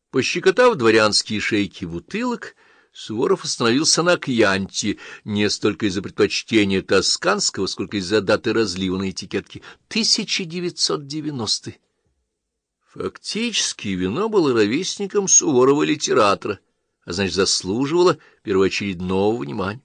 Пощекотав дворянские шейки бутылок, Суворов остановился на Кьянте не столько из-за предпочтения тосканского, сколько из-за даты разлива на этикетке — 1990. Фактически вино было ровесником Суворова-литератора, а значит, заслуживало первоочередного внимания.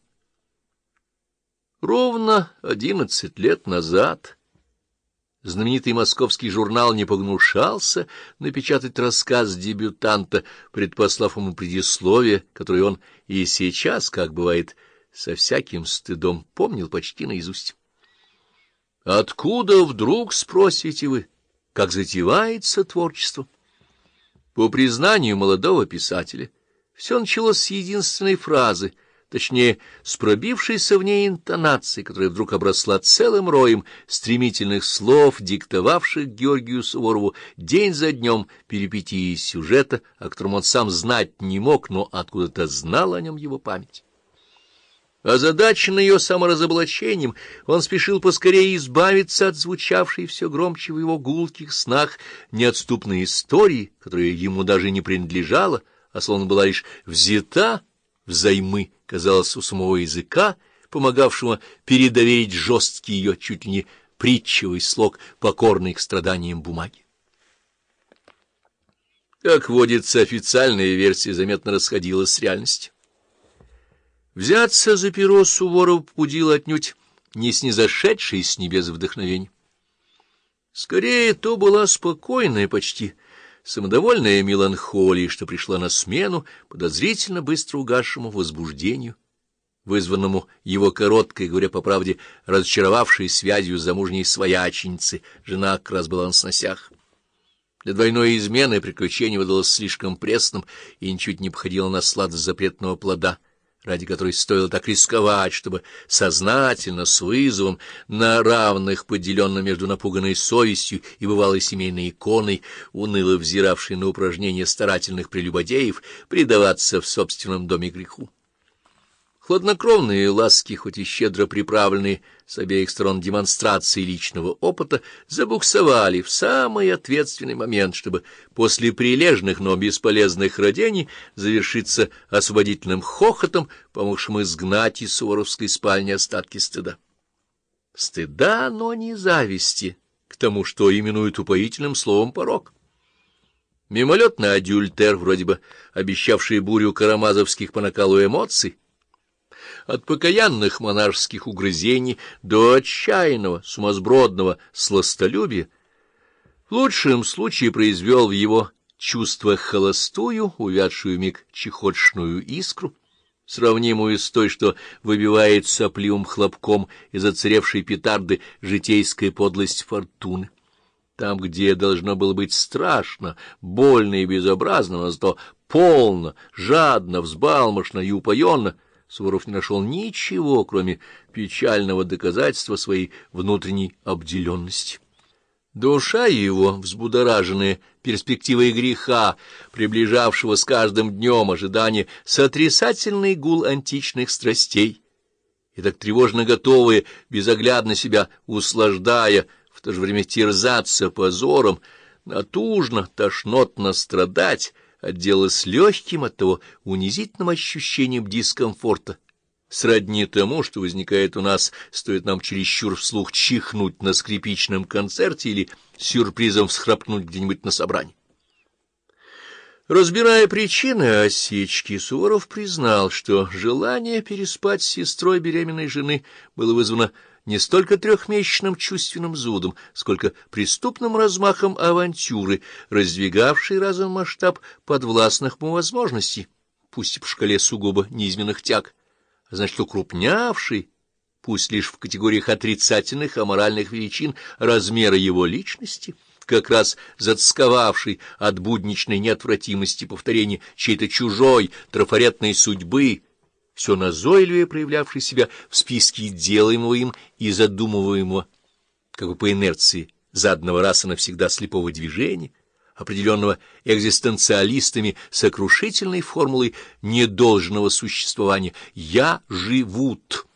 Ровно 11 лет назад знаменитый московский журнал не погнушался напечатать рассказ дебютанта, предпослав ему предисловие, которое он и сейчас, как бывает, со всяким стыдом помнил почти наизусть. «Откуда вдруг, спросите вы, как затевается творчество?» По признанию молодого писателя, все началось с единственной фразы, точнее, с пробившейся в ней интонацией, которая вдруг обросла целым роем стремительных слов, диктовавших Георгию Суворову день за днем перипетии сюжета, о котором он сам знать не мог, но откуда-то знал о нем его память. Озадаченный ее саморазоблачением, он спешил поскорее избавиться от звучавшей все громче в его гулких снах неотступной истории, которая ему даже не принадлежала, а словно была лишь взята взаймы, казалось, у самого языка, помогавшего передоверить жесткий ее чуть ли не притчевый слог, покорный к страданиям бумаги. Как водится, официальная версия заметно расходилась с реальностью. Взяться за перо Суворова побудило отнюдь не снизошедшее с небес вдохновение. Скорее, то была спокойная, почти самодовольная меланхолия, что пришла на смену подозрительно быстро угасшему возбуждению, вызванному его короткой, говоря по правде, разочаровавшей связью с замужней свояченицы. Жена как раз была на сносях. Для двойной измены приключение выдалось слишком пресным и ничуть не походило на сладость запретного плода, ради которой стоило так рисковать, чтобы сознательно, с вызовом, на равных, поделенно между напуганной совестью и бывалой семейной иконой, уныло взиравшей на упражнения старательных прелюбодеев, предаваться в собственном доме греху. Хладнокровные ласки, хоть и щедро приправленные с обеих сторон демонстрацией личного опыта, забуксовали в самый ответственный момент, чтобы после прилежных, но бесполезных родений завершиться освободительным хохотом, помогшим изгнать из суворовской спальни остатки стыда. Стыда, но не зависти к тому, что именуют упоительным словом порок. Мимолетный адюльтер, вроде бы обещавший бурю карамазовских по накалу эмоций, от покаянных монарших угрызений до отчаянного, сумасбродного сластолюбия, в лучшем случае произвел в его чувствах холостую, увядшую вмиг чехотшную искру, сравнимую с той, что выбивает сопливым хлопком из оцаревшей петарды житейская подлость фортуны. Там, где должно было быть страшно, больно и безобразно, но зато полно, жадно, взбалмошно и упоенно, Суворов не нашел ничего, кроме печального доказательства своей внутренней обделенности. Душа его, взбудораженная перспективой греха, приближавшего с каждым днем ожидание, сотрясательный гул античных страстей, и так тревожно готовые, безоглядно себя услаждая, в то же время терзаться позором, натужно, тошнотно страдать, отделалось легким от того унизительным ощущением дискомфорта, сродни тому, что возникает у нас, стоит нам чересчур вслух чихнуть на скрипичном концерте или сюрпризом всхрапнуть где-нибудь на собрании. Разбирая причины осечки, Суворов признал, что желание переспать с сестрой беременной жены было вызвано не столько трехмесячным чувственным зудом, сколько преступным размахом авантюры, раздвигавшей разом масштаб подвластных ему возможностей, пусть и по шкале сугубо низменных тяг, а значит, укрупнявший, пусть лишь в категориях отрицательных аморальных величин, размера его личности, как раз затосковавший от будничной неотвратимости повторения чьей-то чужой трафаретной судьбы, все назойливее проявлявший себя в списке делаемого им и задумываемого, как бы по инерции, заданного раз и навсегда слепого движения, определенного экзистенциалистами сокрушительной формулой недолжного существования «я живут».